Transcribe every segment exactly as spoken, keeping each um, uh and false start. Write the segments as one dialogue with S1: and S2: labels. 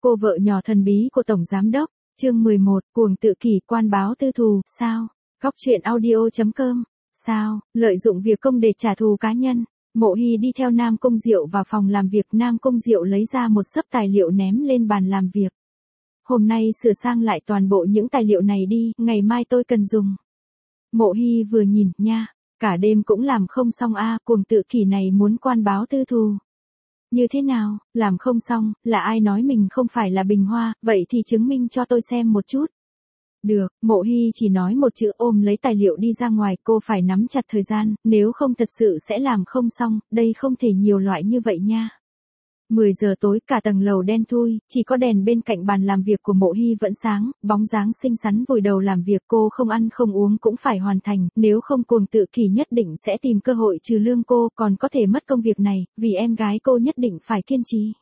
S1: Cô vợ nhỏ thần bí của Tổng Giám Đốc, chương mười một, cuồng tự kỷ quan báo tư thù, sao? Góc truyện audio chấm com, sao? Lợi dụng việc công để trả thù cá nhân. Mộ Hy đi theo Nam Cung Diệu vào phòng làm việc. Nam Cung Diệu lấy ra một xấp tài liệu ném lên bàn làm việc. Hôm nay sửa sang lại toàn bộ những tài liệu này đi, ngày mai tôi cần dùng. Mộ Hy vừa nhìn, nha, cả đêm cũng làm không xong a, à, cuồng tự kỷ này muốn quan báo tư thù. Như thế nào, làm không xong, là ai nói mình không phải là Bình Hoa, vậy thì chứng minh cho tôi xem một chút. Được, Mộ Hy chỉ nói một chữ, ôm lấy tài liệu đi ra ngoài. Cô phải nắm chặt thời gian, nếu không thật sự sẽ làm không xong, đây không thể nhiều loại như vậy nha. mười giờ tối, cả tầng lầu đen thui, chỉ có đèn bên cạnh bàn làm việc của Mộ Hy vẫn sáng, bóng dáng xinh xắn vùi đầu làm việc. Cô không ăn không uống cũng phải hoàn thành, nếu không cuồng tự kỷ nhất định sẽ tìm cơ hội trừ lương cô, còn có thể mất công việc này, vì em gái cô nhất định phải kiên trì.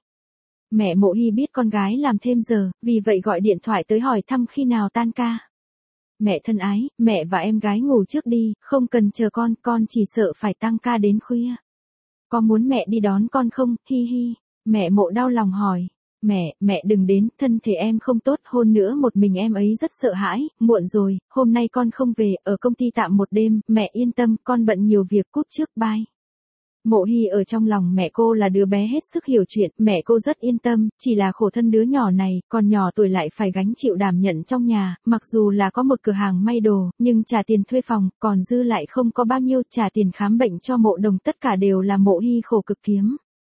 S1: Mẹ Mộ Hy biết con gái làm thêm giờ, vì vậy gọi điện thoại tới hỏi thăm khi nào tan ca. Mẹ thân ái, mẹ và em gái ngủ trước đi, không cần chờ con, con chỉ sợ phải tăng ca đến khuya. Có muốn mẹ đi đón con không, hi hi. Mẹ Mộ đau lòng hỏi. Mẹ, mẹ đừng đến, thân thể em không tốt, hôn nữa một mình em ấy rất sợ hãi. Muộn rồi, hôm nay con không về, ở công ty tạm một đêm, mẹ yên tâm, con bận nhiều việc, cúp trước, bye. Mộ Hy ở trong lòng mẹ cô là đứa bé hết sức hiểu chuyện, mẹ cô rất yên tâm, chỉ là khổ thân đứa nhỏ này, còn nhỏ tuổi lại phải gánh chịu đảm nhận trong nhà, mặc dù là có một cửa hàng may đồ, nhưng trả tiền thuê phòng, còn dư lại không có bao nhiêu, trả tiền khám bệnh cho Mộ Đồng tất cả đều là Mộ Hy khổ cực kiếm.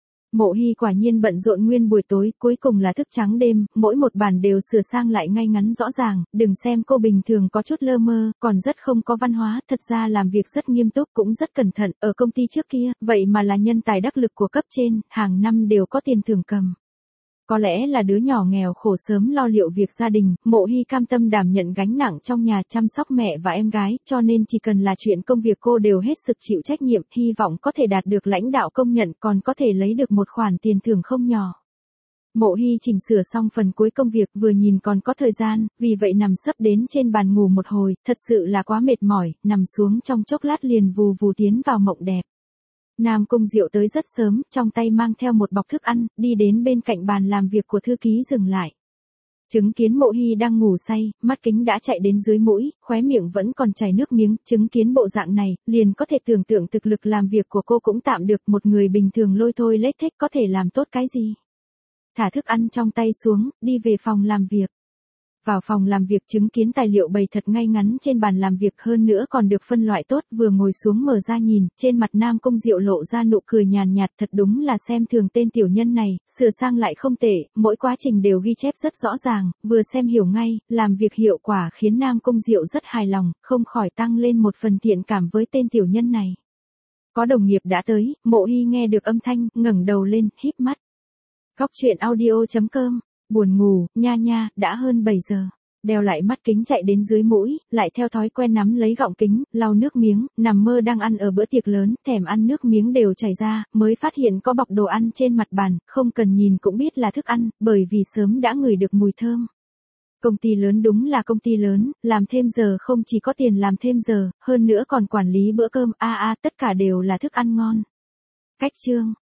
S1: Mộ Hy quả nhiên bận rộn nguyên buổi tối, cuối cùng là thức trắng đêm, mỗi một bàn đều sửa sang lại ngay ngắn rõ ràng, đừng xem cô bình thường có chút lơ mơ, còn rất không có văn hóa, thật ra làm việc rất nghiêm túc cũng rất cẩn thận, ở công ty trước kia, vậy mà là nhân tài đắc lực của cấp trên, hàng năm đều có tiền thưởng cầm. Có lẽ là đứa nhỏ nghèo khổ sớm lo liệu việc gia đình, Mộ Hy cam tâm đảm nhận gánh nặng trong nhà chăm sóc mẹ và em gái, cho nên chỉ cần là chuyện công việc cô đều hết sức chịu trách nhiệm, hy vọng có thể đạt được lãnh đạo công nhận, còn có thể lấy được một khoản tiền thưởng không nhỏ. Mộ Hy chỉnh sửa xong phần cuối công việc, vừa nhìn còn có thời gian, vì vậy nằm sấp đến trên bàn ngủ một hồi, thật sự là quá mệt mỏi, nằm xuống trong chốc lát liền vù vù tiến vào mộng đẹp. Nam Cung Diệu tới rất sớm, trong tay mang theo một bọc thức ăn, đi đến bên cạnh bàn làm việc của thư ký dừng lại. Chứng kiến Mộ Hy đang ngủ say, mắt kính đã chạy đến dưới mũi, khóe miệng vẫn còn chảy nước miếng, chứng kiến bộ dạng này, liền có thể tưởng tượng thực lực làm việc của cô cũng tạm được, một người bình thường lôi thôi lết thết có thể làm tốt cái gì. Thả thức ăn trong tay xuống, đi về phòng làm việc. Vào phòng làm việc chứng kiến tài liệu bày thật ngay ngắn trên bàn làm việc, hơn nữa còn được phân loại tốt, vừa ngồi xuống mở ra nhìn, trên mặt Nam Cung Diệu lộ ra nụ cười nhàn nhạt, thật đúng là xem thường tên tiểu nhân này, sửa sang lại không tệ, mỗi quá trình đều ghi chép rất rõ ràng, vừa xem hiểu ngay, làm việc hiệu quả khiến Nam Cung Diệu rất hài lòng, không khỏi tăng lên một phần thiện cảm với tên tiểu nhân này. Có đồng nghiệp đã tới, Mộ Hy nghe được âm thanh, ngẩng đầu lên, híp mắt. Góc truyện audio chấm com. Buồn ngủ, nha nha, đã hơn bảy giờ. Đeo lại mắt kính chạy đến dưới mũi, lại theo thói quen nắm lấy gọng kính, lau nước miếng, nằm mơ đang ăn ở bữa tiệc lớn, thèm ăn nước miếng đều chảy ra, mới phát hiện có bọc đồ ăn trên mặt bàn, không cần nhìn cũng biết là thức ăn, bởi vì sớm đã ngửi được mùi thơm. Công ty lớn đúng là công ty lớn, làm thêm giờ không chỉ có tiền làm thêm giờ, hơn nữa còn quản lý bữa cơm, a a, tất cả đều là thức ăn ngon. Cách chương